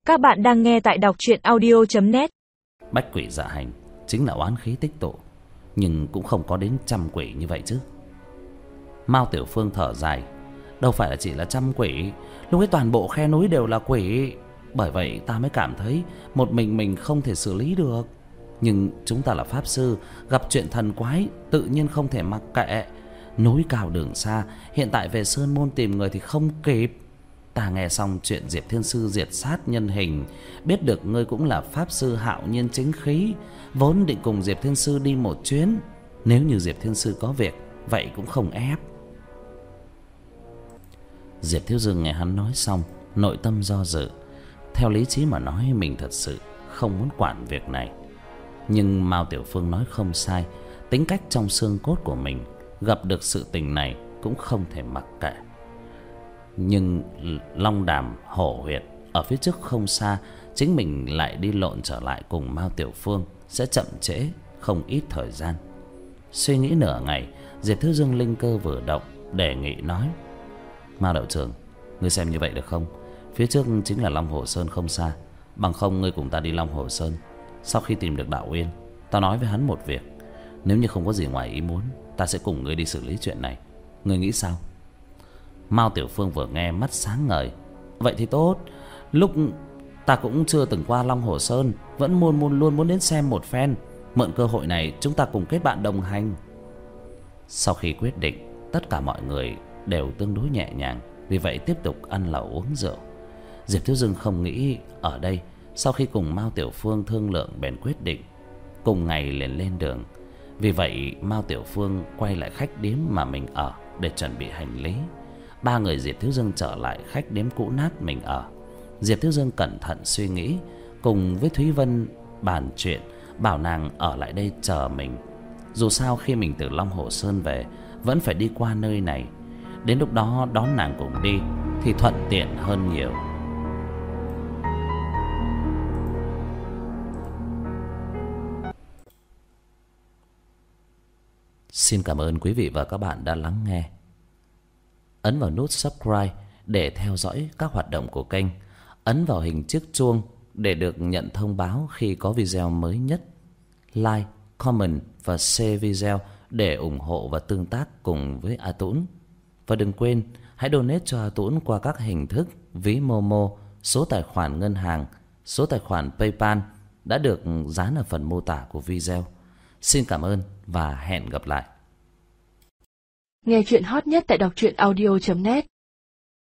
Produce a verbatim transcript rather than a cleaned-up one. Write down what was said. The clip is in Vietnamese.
Các bạn đang nghe tại đọc truyện audio chấm net. Bách quỷ dạ hành chính là oán khí tích tụ, nhưng cũng không có đến trăm quỷ như vậy chứ. Mao Tiểu Phương thở dài, đâu phải là chỉ là trăm quỷ, lúc ấy toàn bộ khe núi đều là quỷ. Bởi vậy ta mới cảm thấy một mình mình không thể xử lý được. Nhưng chúng ta là pháp sư, gặp chuyện thần quái tự nhiên không thể mặc kệ. Núi cao đường xa, hiện tại về Sơn Môn tìm người thì không kịp. Ta nghe xong chuyện Diệp Thiên Sư diệt sát nhân hình, biết được ngươi cũng là pháp sư hạo nhiên chính khí, vốn định cùng Diệp Thiên Sư đi một chuyến. Nếu như Diệp Thiên Sư có việc, vậy cũng không ép. Diệp Thiếu Dương nghe hắn nói xong, nội tâm do dự. Theo lý trí mà nói, mình thật sự không muốn quản việc này. Nhưng Mao Tiểu Phương nói không sai, tính cách trong xương cốt của mình, gặp được sự tình này cũng không thể mặc kệ. Nhưng Long Đàm Hổ Huyệt ở phía trước không xa, chính mình lại đi lộn trở lại cùng Mao Tiểu Phương sẽ chậm trễ không ít thời gian. Suy nghĩ nửa ngày, Diệp Thiếu Dương linh cơ vừa động, đề nghị nói: Mao đạo trưởng, ngươi xem như vậy được không? Phía trước chính là Long Hồ Sơn không xa, bằng không ngươi cùng ta đi Long Hồ Sơn. Sau khi tìm được Đạo Uyên, ta nói với hắn một việc, nếu như không có gì ngoài ý muốn, ta sẽ cùng ngươi đi xử lý chuyện này. Ngươi nghĩ sao? Mao Tiểu Phương vừa nghe mắt sáng ngời. Vậy thì tốt, lúc ta cũng chưa từng qua Long Hồ Sơn, vẫn muốn muốn luôn muốn đến xem một phen. Mượn cơ hội này chúng ta cùng kết bạn đồng hành. Sau khi quyết định, tất cả mọi người đều tương đối nhẹ nhàng, vì vậy tiếp tục ăn lẩu uống rượu. Diệp Thiếu Dương không nghĩ ở đây, sau khi cùng Mao Tiểu Phương thương lượng bèn quyết định cùng ngày liền lên đường. Vì vậy Mao Tiểu Phương quay lại khách điếm mà mình ở để chuẩn bị hành lý. Ba người Diệp Thiếu Dương trở lại khách điếm cũ nát mình ở. Diệp Thiếu Dương cẩn thận suy nghĩ, cùng với Thúy Vân bàn chuyện, bảo nàng ở lại đây chờ mình. Dù sao khi mình từ Long Hồ Sơn về, vẫn phải đi qua nơi này. Đến lúc đó đón nàng cùng đi thì thuận tiện hơn nhiều. Xin cảm ơn quý vị và các bạn đã lắng nghe. Ấn vào nút subscribe để theo dõi các hoạt động của kênh. Ấn vào hình chiếc chuông để được nhận thông báo khi có video mới nhất. Like, comment và share video để ủng hộ và tương tác cùng với A Tũng. Và đừng quên hãy donate cho A Tũng qua các hình thức ví Momo, số tài khoản ngân hàng, số tài khoản PayPal đã được dán ở phần mô tả của video. Xin cảm ơn và hẹn gặp lại. Nghe chuyện hot nhất tại đọc truyện audio chấm net.